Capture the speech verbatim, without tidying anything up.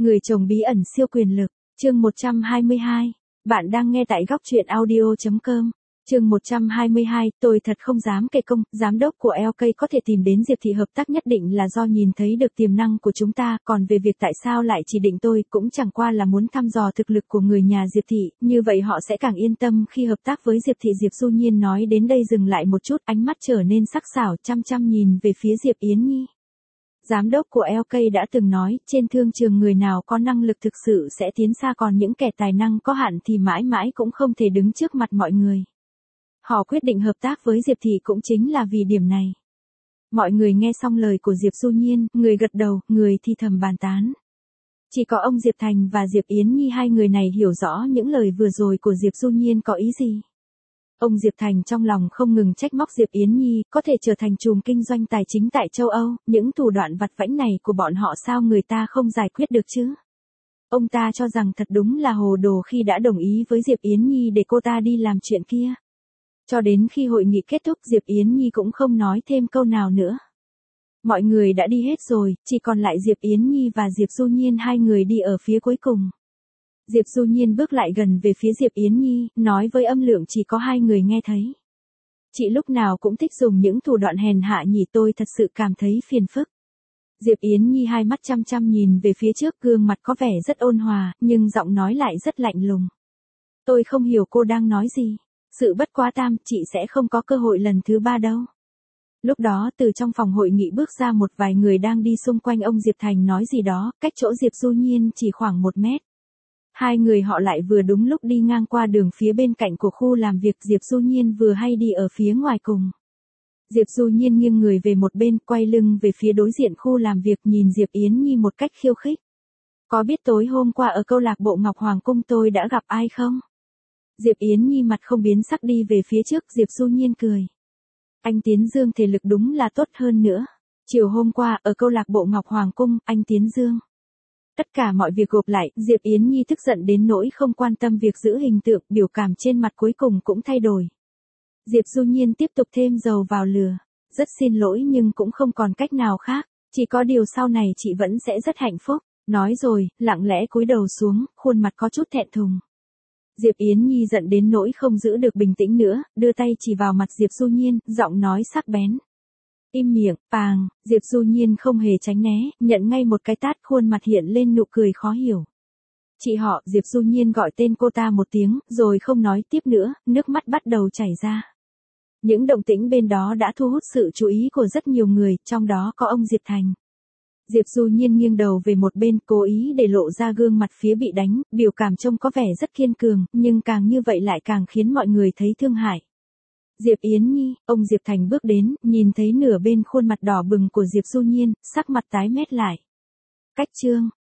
Người chồng bí ẩn siêu quyền lực, chương một trăm hai mươi hai. Bạn đang nghe tại góc truyện audio chấm com. Chương một trăm hai mươi hai, tôi thật không dám kể công, giám đốc của lờ ca có thể tìm đến Diệp Thị hợp tác nhất định là do nhìn thấy được tiềm năng của chúng ta, còn về việc tại sao lại chỉ định tôi cũng chẳng qua là muốn thăm dò thực lực của người nhà Diệp Thị, như vậy họ sẽ càng yên tâm khi hợp tác với Diệp Thị. Diệp Du Nhiên nói đến đây dừng lại một chút, ánh mắt trở nên sắc sảo, chăm chăm nhìn về phía Diệp Yến Nhi. Giám đốc của lờ ca đã từng nói, trên thương trường người nào có năng lực thực sự sẽ tiến xa, còn những kẻ tài năng có hạn thì mãi mãi cũng không thể đứng trước mặt mọi người. Họ quyết định hợp tác với Diệp Thị cũng chính là vì điểm này. Mọi người nghe xong lời của Diệp Du Nhiên, người gật đầu, người thì thầm bàn tán. Chỉ có ông Diệp Thành và Diệp Yến Nhi, hai người này hiểu rõ những lời vừa rồi của Diệp Du Nhiên có ý gì. Ông Diệp Thành trong lòng không ngừng trách móc Diệp Yến Nhi, có thể trở thành trùm kinh doanh tài chính tại châu Âu, những thủ đoạn vặt vãnh này của bọn họ sao người ta không giải quyết được chứ. Ông ta cho rằng thật đúng là hồ đồ khi đã đồng ý với Diệp Yến Nhi để cô ta đi làm chuyện kia. Cho đến khi hội nghị kết thúc, Diệp Yến Nhi cũng không nói thêm câu nào nữa. Mọi người đã đi hết rồi, chỉ còn lại Diệp Yến Nhi và Diệp Du Nhiên, hai người đi ở phía cuối cùng. Diệp Du Nhiên bước lại gần về phía Diệp Yến Nhi, nói với âm lượng chỉ có hai người nghe thấy. Chị lúc nào cũng thích dùng những thủ đoạn hèn hạ nhỉ, tôi thật sự cảm thấy phiền phức. Diệp Yến Nhi hai mắt chăm chăm nhìn về phía trước, gương mặt có vẻ rất ôn hòa, nhưng giọng nói lại rất lạnh lùng. Tôi không hiểu cô đang nói gì. Sự bất quá tam, chị sẽ không có cơ hội lần thứ ba đâu. Lúc đó từ trong phòng hội nghị bước ra một vài người đang đi xung quanh ông Diệp Thành nói gì đó, cách chỗ Diệp Du Nhiên chỉ khoảng một mét. Hai người họ lại vừa đúng lúc đi ngang qua đường phía bên cạnh của khu làm việc, Diệp Du Nhiên vừa hay đi ở phía ngoài cùng. Diệp Du Nhiên nghiêng người về một bên, quay lưng về phía đối diện khu làm việc, nhìn Diệp Yến Nhi một cách khiêu khích. Có biết tối hôm qua ở câu lạc bộ Ngọc Hoàng Cung tôi đã gặp ai không? Diệp Yến Nhi mặt không biến sắc đi về phía trước, Diệp Du Nhiên cười. Anh Tiến Dương thể lực đúng là tốt hơn nữa. Chiều hôm qua ở câu lạc bộ Ngọc Hoàng Cung, anh Tiến Dương. Tất cả mọi việc gộp lại, Diệp Yến Nhi tức giận đến nỗi không quan tâm việc giữ hình tượng, biểu cảm trên mặt cuối cùng cũng thay đổi. Diệp Du Nhiên tiếp tục thêm dầu vào lửa. Rất xin lỗi nhưng cũng không còn cách nào khác, chỉ có điều sau này chị vẫn sẽ rất hạnh phúc. Nói rồi, lặng lẽ cúi đầu xuống, khuôn mặt có chút thẹn thùng. Diệp Yến Nhi giận đến nỗi không giữ được bình tĩnh nữa, đưa tay chỉ vào mặt Diệp Du Nhiên, giọng nói sắc bén. Im miệng, pàng, Diệp Du Nhiên không hề tránh né, nhận ngay một cái tát, khuôn mặt hiện lên nụ cười khó hiểu. Chị họ, Diệp Du Nhiên gọi tên cô ta một tiếng, rồi không nói tiếp nữa, nước mắt bắt đầu chảy ra. Những động tĩnh bên đó đã thu hút sự chú ý của rất nhiều người, trong đó có ông Diệp Thành. Diệp Du Nhiên nghiêng đầu về một bên, cố ý để lộ ra gương mặt phía bị đánh, biểu cảm trông có vẻ rất kiên cường, nhưng càng như vậy lại càng khiến mọi người thấy thương hại. Diệp Yến Nhi, ông Diệp Thành bước đến, nhìn thấy nửa bên khuôn mặt đỏ bừng của Diệp Du Nhiên, sắc mặt tái mét lại. Cách chương,